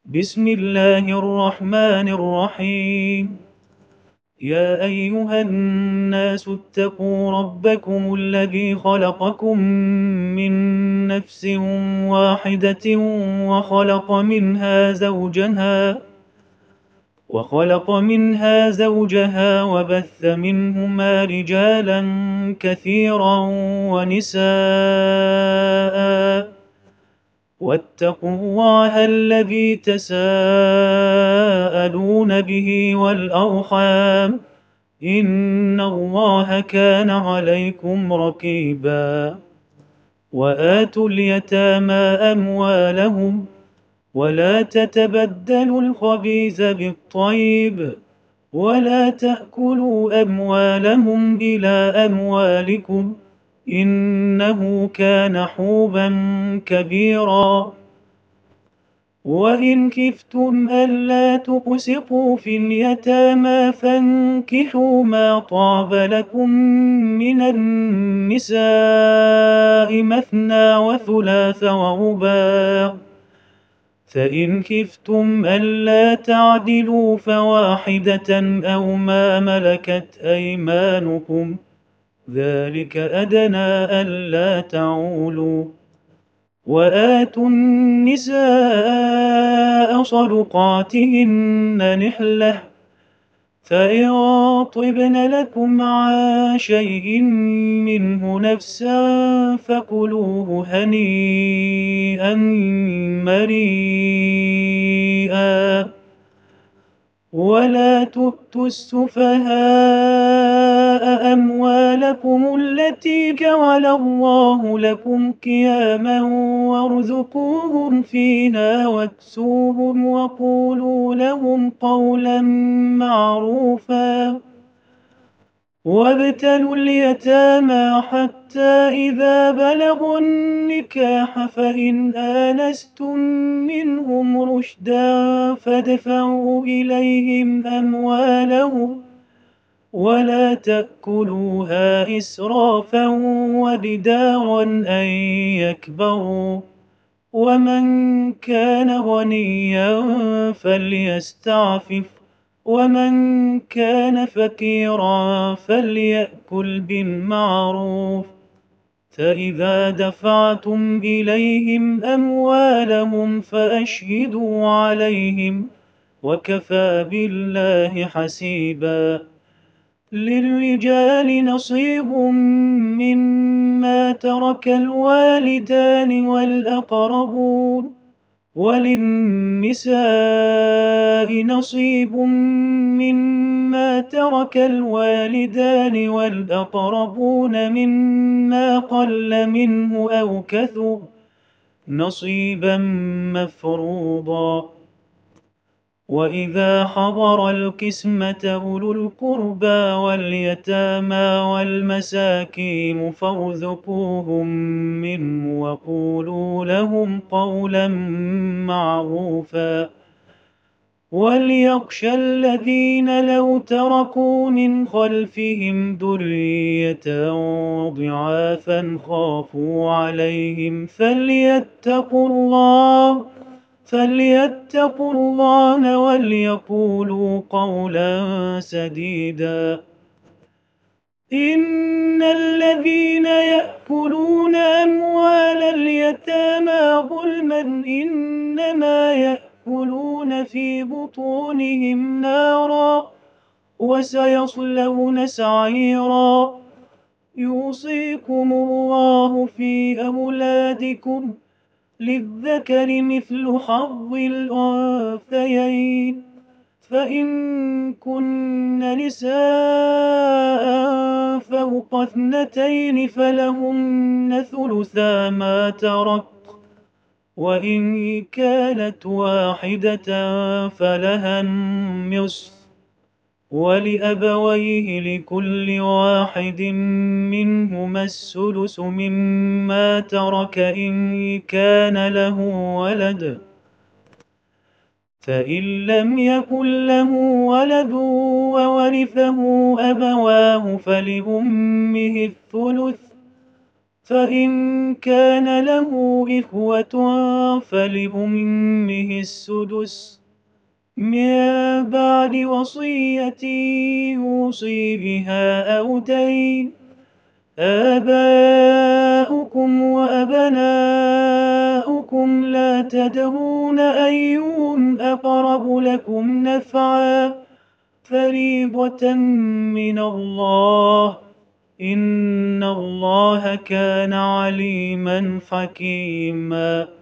بسم الله الرحمن الرحيم. يا أيها الناس اتقوا ربكم الذي خلقكم من نفس واحدة وخلق منها زوجها وبث منهما رجالا كثيرا ونساء. واتقوا الله الذي تساءلون به والأرحام إن الله كان عليكم رقيبا. وآتوا اليتامى أموالهم ولا تتبدلوا الخبيث بالطيب ولا تأكلوا أموالهم إلى أموالكم إنه كان حوبا كبيرا. وإن خفتم ألا تقسطوا في اليتامى فانكحوا ما طاب لكم من النساء مثنى وثلاث ورباع، فإن خفتم ألا تعدلوا فواحدة أو ما ملكت أيمانكم ذلك أدنى ألا تعولوا. وآتوا النساء صدقاتهن نحلة، فإن طبن لكم عن شيء منه نفسا فكلوه هنيئا مريئا. ولا تؤتوا السفهاء أموالكم التي جعل الله لكم قياما وارزقوهم فيها واكسوهم وقولوا لهم قولا معروفا. وابتلوا اليتامى حتى إذا بلغوا النكاح فإن آنستم منهم رشدا فادفعوا إليهم أموالهم ولا تأكلوها إسرافا وبدارا أن يكبروا. ومن كان غنيا فليستعفف ومن كان فقيرا فليأكل بالمعروف. فإذا دفعتم إليهم أموالهم فأشهدوا عليهم وكفى بالله حسيبا. للرجال نصيب مما ترك الوالدان والأقربون وللنساء نصيب مما ترك الوالدان والأقربون مما قل منه أو كثر نصيبا مفروضا. وإذا حضر القسمة أولو القربى واليتامى والمساكين فارزقوهم منه وقولوا لهم قولا معروفا. وليخشى الذين لو تركوا من خلفهم ذرية ضعافا خافوا عليهم فليتقوا الله وليقولوا قولا سديدا. إن الذين يأكلون أموال اليتامى ظلما إنما يأكلون في بطونهم نارا وسيصلون سعيرا. يوصيكم الله في أولادكم للذكر مثل حظ الأنثيين، فإن كن نساء فوق اثنتين فلهن ثلثا ما ترك، وإن كانت واحدة فلها النصف، ولأبويه لكل واحد منهما السدس مما ترك إن كان له ولد، فإن لم يكن له ولد وورثه أبواه فلأمه الثلث، فإن كان له إخوة فلأمه السدس من بعد وصية يوصي بها أو دين. آباؤكم وأبناؤكم لا تدرون أيهم أقرب لكم نفعا فريضة من الله إن الله كان عليما حكيما.